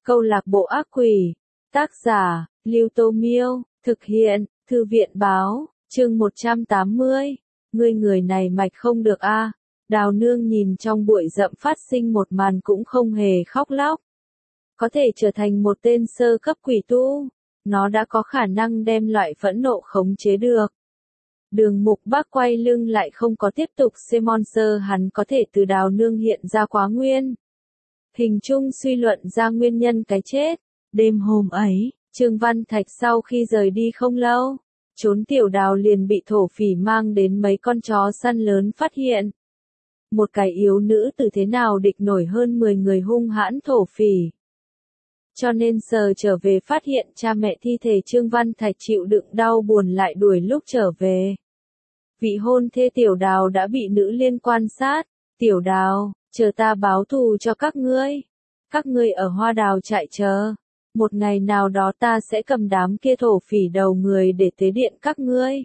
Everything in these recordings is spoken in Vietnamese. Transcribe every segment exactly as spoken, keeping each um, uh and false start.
Câu lạc bộ ác quỷ. Tác giả, Lưu Tô Miêu. Thực hiện, Thư viện Báo. Chương một trăm tám mươi. Ngươi người này mạch không được a. À. Đào Nương nhìn trong bụi rậm phát sinh một màn cũng không hề khóc lóc. Có thể trở thành một tên sơ cấp quỷ tu, nó đã có khả năng đem loại phẫn nộ khống chế được. Đường Mục Bác quay lưng lại không có tiếp tục xem monster, hắn có thể từ Đào Nương hiện ra quá nguyên. Hình chung suy luận ra nguyên nhân cái chết. Đêm hôm ấy, Trương Văn Thạch sau khi rời đi không lâu, trốn tiểu Đào liền bị thổ phỉ mang đến mấy con chó săn lớn phát hiện. Một cái yếu nữ từ thế nào địch nổi hơn mười người hung hãn thổ phỉ. Cho nên sờ trở về phát hiện cha mẹ thi thể Trương Văn Thạch chịu đựng đau buồn lại đuổi lúc trở về. Vị hôn thê tiểu Đào đã bị nữ liên quan sát. Tiểu Đào, chờ ta báo thù cho các ngươi. Các ngươi ở Hoa Đào trại chờ. Một ngày nào đó ta sẽ cầm đám kia thổ phỉ đầu người để tế điện các ngươi.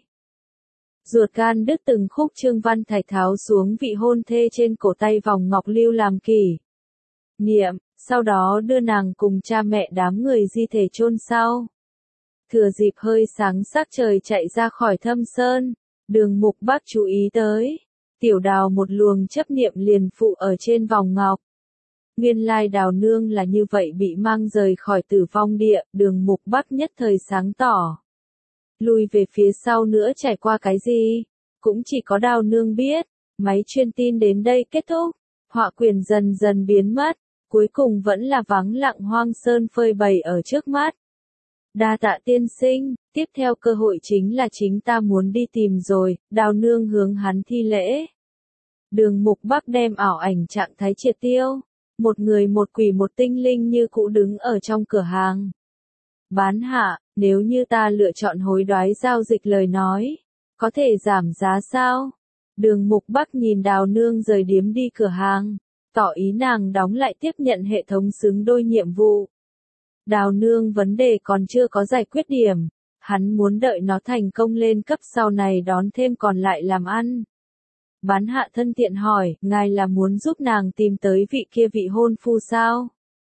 Ruột gan đứt từng khúc, Trương Văn Thạch tháo xuống vị hôn thê trên cổ tay vòng ngọc lưu làm kỷ niệm, sau đó đưa nàng cùng cha mẹ đám người di thể chôn sau. Thừa dịp hơi sáng sắc trời chạy ra khỏi Thâm Sơn, Đường Mục Bác chú ý tới, tiểu Đào một luồng chấp niệm liền phụ ở trên vòng ngọc. Nguyên lai Đào Nương là như vậy bị mang rời khỏi Tử Vong Địa, Đường Mục Bác nhất thời sáng tỏ. Lùi về phía sau nữa trải qua cái gì, cũng chỉ có Đào Nương biết. Máy truyền tin đến đây kết thúc, họa quyền dần dần biến mất, cuối cùng vẫn là vắng lặng hoang sơn phơi bày ở trước mắt. Đa tạ tiên sinh, tiếp theo cơ hội chính là chính ta muốn đi tìm rồi. Đào Nương hướng hắn thi lễ. Đường Mục Bác đem ảo ảnh trạng thái triệt tiêu. Một người một quỷ một tinh linh như cũ đứng ở trong cửa hàng. Bán hạ, nếu như ta lựa chọn hối đoái giao dịch lời nói, có thể giảm giá sao? Đường Mục Bác nhìn Đào Nương rời điếm đi cửa hàng, tỏ ý nàng đóng lại tiếp nhận hệ thống xứng đôi nhiệm vụ. Đào Nương vấn đề còn chưa có giải quyết điểm, hắn muốn đợi nó thành công lên cấp sau này đón thêm còn lại làm ăn. Bán hạ thân tiện hỏi, ngài là muốn giúp nàng tìm tới vị kia vị hôn phu sao?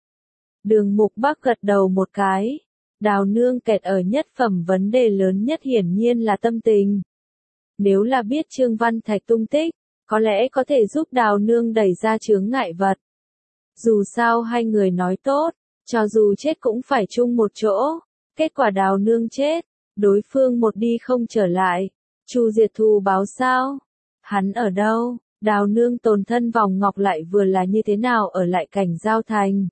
Đường Mục Bác gật đầu một cái. Đào Nương kẹt ở nhất phẩm, vấn đề lớn nhất hiển nhiên là tâm tình. Nếu là biết Trương Văn Thạch tung tích, có lẽ có thể giúp Đào Nương đẩy ra chướng ngại vật. Dù sao hai người nói tốt, cho dù chết cũng phải chung một chỗ. Kết quả Đào Nương chết, đối phương một đi không trở lại. Chu diệt thù báo sao? Hắn ở đâu? Đào Nương tồn thân vòng ngọc lại vừa là như thế nào ở lại Cảnh Giao Thành?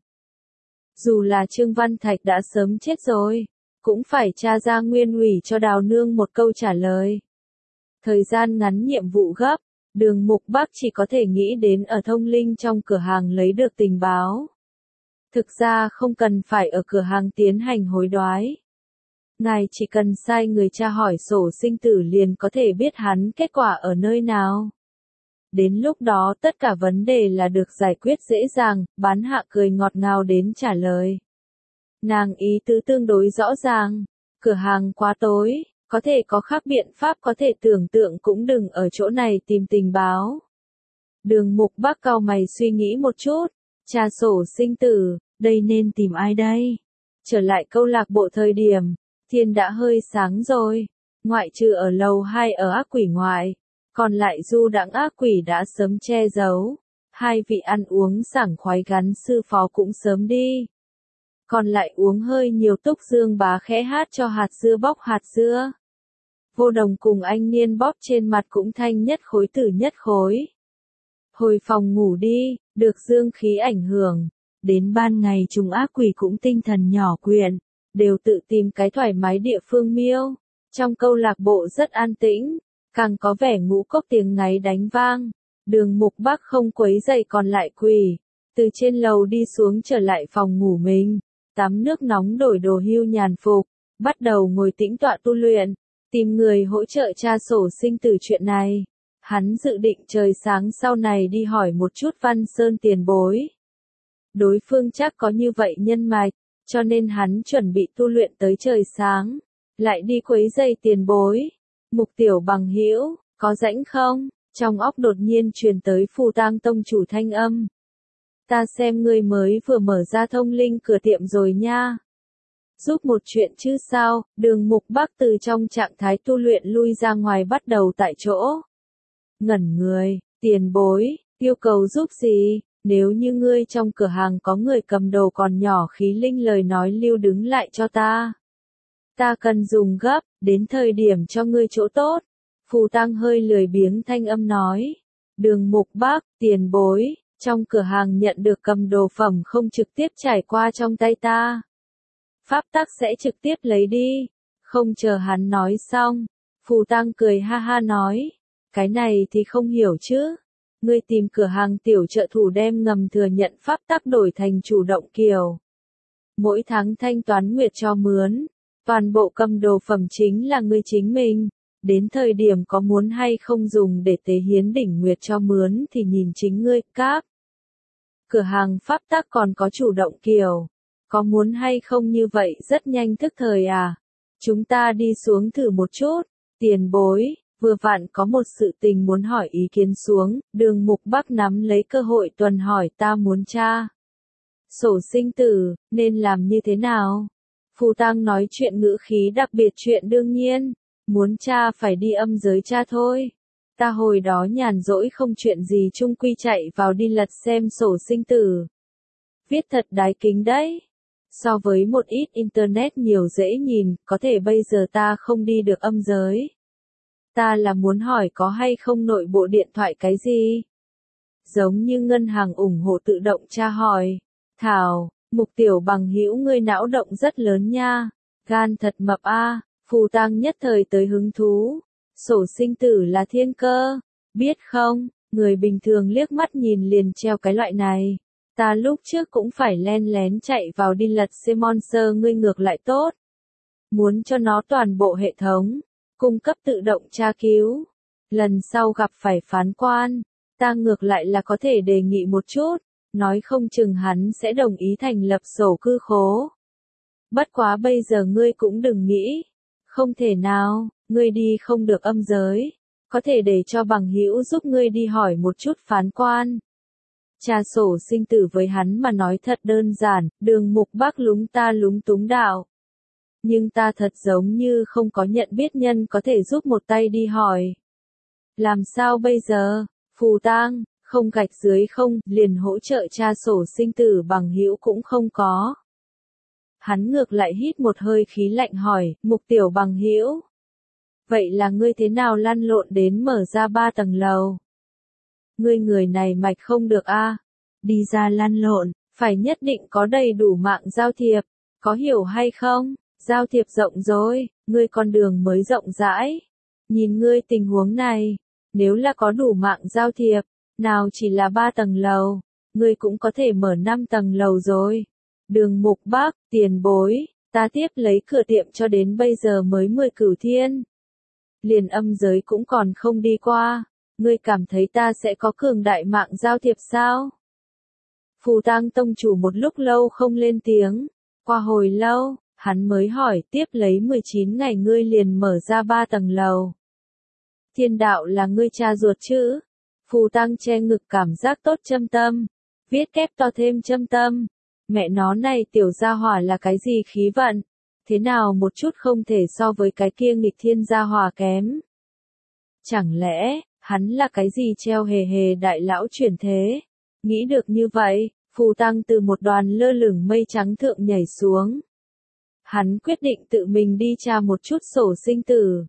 Dù là Trương Văn Thạch đã sớm chết rồi, cũng phải tra ra nguyên ủy cho Đào Nương một câu trả lời. Thời gian ngắn nhiệm vụ gấp, Đường Mục Bác chỉ có thể nghĩ đến ở thông linh trong cửa hàng lấy được tình báo. Thực ra không cần phải ở cửa hàng tiến hành hối đoái. Ngài chỉ cần sai người tra hỏi sổ sinh tử liền có thể biết hắn kết quả ở nơi nào. Đến lúc đó tất cả vấn đề là được giải quyết dễ dàng. Bán hạ cười ngọt ngào đến trả lời. Nàng ý tứ tương đối rõ ràng. Cửa hàng quá tối, có thể có khác biện pháp, có thể tưởng tượng cũng đừng ở chỗ này tìm tình báo. Đường Mục Bác cau mày suy nghĩ một chút. Tra sổ sinh tử, đây nên tìm ai đây? Trở lại câu lạc bộ thời điểm, thiên đã hơi sáng rồi. Ngoại trừ ở lầu hai ở ác quỷ ngoại, còn lại du đãng ác quỷ đã sớm che giấu. Hai vị ăn uống sảng khoái gắn sư phó cũng sớm đi. Còn lại uống hơi nhiều Túc Dương Bá khẽ hát cho hạt dưa bóc hạt dưa. Vô Đồng cùng anh Niên bóp trên mặt cũng thanh nhất khối tử nhất khối. Hồi phòng ngủ đi, được dương khí ảnh hưởng. Đến ban ngày chúng ác quỷ cũng tinh thần nhỏ quyện, đều tự tìm cái thoải mái địa phương miêu. Trong câu lạc bộ rất an tĩnh, càng có vẻ ngũ cốc tiếng ngáy đánh vang. Đường Mục Bác không quấy dậy còn lại quỷ, từ trên lầu đi xuống trở lại phòng ngủ mình, tắm nước nóng đổi đồ hưu nhàn phục, bắt đầu ngồi tĩnh tọa tu luyện, tìm người hỗ trợ tra sổ sinh tử chuyện này. Hắn dự định trời sáng sau này đi hỏi một chút Văn Sơn tiền bối. Đối phương chắc có như vậy nhân mạch, cho nên hắn chuẩn bị tu luyện tới trời sáng, lại đi quấy giày tiền bối. Mục Tiểu bằng hữu, có rảnh không? Trong óc đột nhiên truyền tới Phù Tang tông chủ thanh âm. Ta xem ngươi mới vừa mở ra thông linh cửa tiệm rồi nha. Giúp một chuyện chứ sao, Đường Mục Bắc từ trong trạng thái tu luyện lui ra ngoài bắt đầu tại chỗ. Ngẩn người, tiền bối, yêu cầu giúp gì, nếu như ngươi trong cửa hàng có người cầm đồ còn nhỏ khí linh lời nói lưu đứng lại cho ta. Ta cần dùng gấp, đến thời điểm cho ngươi chỗ tốt. Phù Tăng hơi lười biếng thanh âm nói. Đường Mục Bắc, tiền bối, trong cửa hàng nhận được cầm đồ phẩm không trực tiếp trải qua trong tay ta. Pháp tắc sẽ trực tiếp lấy đi. Không chờ hắn nói xong, Phù Tăng cười ha ha nói. Cái này thì không hiểu chứ. Ngươi tìm cửa hàng tiểu trợ thủ đem ngầm thừa nhận pháp tắc đổi thành chủ động kiểu. Mỗi tháng thanh toán nguyệt cho mướn. Toàn bộ cầm đồ phẩm chính là ngươi chính mình. Đến thời điểm có muốn hay không dùng để tế hiến đỉnh nguyệt cho mướn thì nhìn chính ngươi. Các cửa hàng pháp tắc còn có chủ động kiểu. Có muốn hay không như vậy rất nhanh thức thời à? Chúng ta đi xuống thử một chút. Tiền bối, vừa vặn có một sự tình muốn hỏi ý kiến xuống. Đường Mục Bắc nắm lấy cơ hội tuần hỏi ta muốn tra sổ sinh tử, nên làm như thế nào? Phù Tăng nói chuyện ngữ khí đặc biệt chuyện đương nhiên. Muốn tra phải đi âm giới tra thôi. Ta hồi đó nhàn rỗi không chuyện gì chung quy chạy vào đi lật xem sổ sinh tử. Viết thật đái kính đấy. So với một ít internet nhiều dễ nhìn, có thể bây giờ ta không đi được âm giới. Ta là muốn hỏi có hay không nội bộ điện thoại cái gì? Giống như ngân hàng ủng hộ tự động tra hỏi. Thảo, Mục Tiểu Bằng hữu ngươi não động rất lớn nha. Gan thật mập a. Phù Tăng nhất thời tới hứng thú. Sổ sinh tử là thiên cơ. Biết không, người bình thường liếc mắt nhìn liền treo cái loại này. Ta lúc trước cũng phải len lén chạy vào đi lật xem monster ngươi ngược lại tốt. Muốn cho nó toàn bộ hệ thống, cung cấp tự động tra cứu. Lần sau gặp phải phán quan, ta ngược lại là có thể đề nghị một chút, nói không chừng hắn sẽ đồng ý thành lập sổ cư khố. Bất quá bây giờ ngươi cũng đừng nghĩ, không thể nào, ngươi đi không được âm giới, có thể để cho bằng hữu giúp ngươi đi hỏi một chút phán quan. Tra sổ sinh tử với hắn mà nói thật đơn giản, Đường Mục Bắc lúng ta lúng túng đạo. Nhưng ta thật giống như không có nhận biết nhân có thể giúp một tay đi hỏi. Làm sao bây giờ, Phù Tăng, không gạch dưới không, liền hỗ trợ tra sổ sinh tử bằng hữu cũng không có. Hắn ngược lại hít một hơi khí lạnh hỏi, Mục Tiểu Bằng hữu. Vậy là ngươi thế nào lăn lộn đến mở ra ba tầng lầu? Ngươi người này mạch không được a. Đi ra lăn lộn, phải nhất định có đầy đủ mạng giao thiệp, có hiểu hay không? Giao thiệp rộng rồi, ngươi con đường mới rộng rãi. Nhìn ngươi tình huống này, nếu là có đủ mạng giao thiệp, nào chỉ là ba tầng lầu, ngươi cũng có thể mở năm tầng lầu rồi. Đường Mục Bắc, tiền bối, ta tiếp lấy cửa tiệm cho đến bây giờ mới mười cửu thiên. Liền âm giới cũng còn không đi qua. Ngươi cảm thấy ta sẽ có cường đại mạng giao thiệp sao? Phù Tăng tông chủ một lúc lâu không lên tiếng. Qua hồi lâu, hắn mới hỏi tiếp lấy mười chín ngày ngươi liền mở ra ba tầng lầu. Thiên đạo là ngươi cha ruột chứ? Phù Tăng che ngực cảm giác tốt châm tâm. Viết kép to thêm châm tâm. Mẹ nó này tiểu gia hỏa là cái gì khí vận? Thế nào một chút không thể so với cái kia nghịch thiên gia hỏa kém? Chẳng lẽ, hắn là cái gì treo hề hề đại lão chuyển thế? Nghĩ được như vậy, Phù Tăng từ một đoàn lơ lửng mây trắng thượng nhảy xuống. Hắn quyết định tự mình đi tra một chút sổ sinh tử.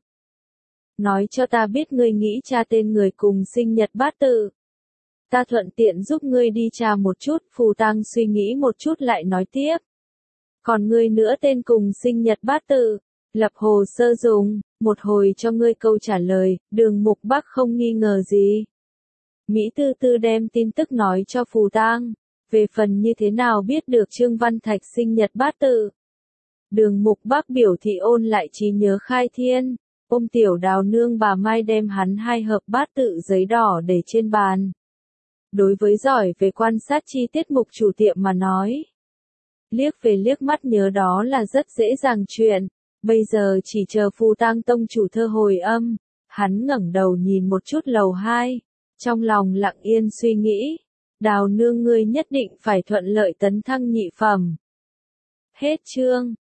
Nói cho ta biết ngươi nghĩ tra tên người cùng sinh nhật bát tự. Ta thuận tiện giúp ngươi đi tra một chút, Phù Tăng suy nghĩ một chút lại nói tiếp. Còn ngươi nữa tên cùng sinh nhật bát tự, lập hồ sơ dùng, một hồi cho ngươi câu trả lời, Đường Mục Bắc không nghi ngờ gì. Mỹ Tư Tư đem tin tức nói cho Phù Tăng, về phần như thế nào biết được Trương Văn Thạch sinh nhật bát tự. Đường Mục Bắc biểu thị ôn lại trí nhớ khai thiên, ôm tiểu đào nương bà Mai đem hắn hai hợp bát tự giấy đỏ để trên bàn. Đối với giỏi về quan sát chi tiết mục chủ tiệm mà nói, liếc về liếc mắt nhớ đó là rất dễ dàng chuyện. Bây giờ chỉ chờ Phù Tăng tông chủ thơ hồi âm, hắn ngẩng đầu nhìn một chút lầu hai, trong lòng lặng yên suy nghĩ, Đào nương ngươi nhất định phải thuận lợi tấn thăng nhị phẩm. Hết chương.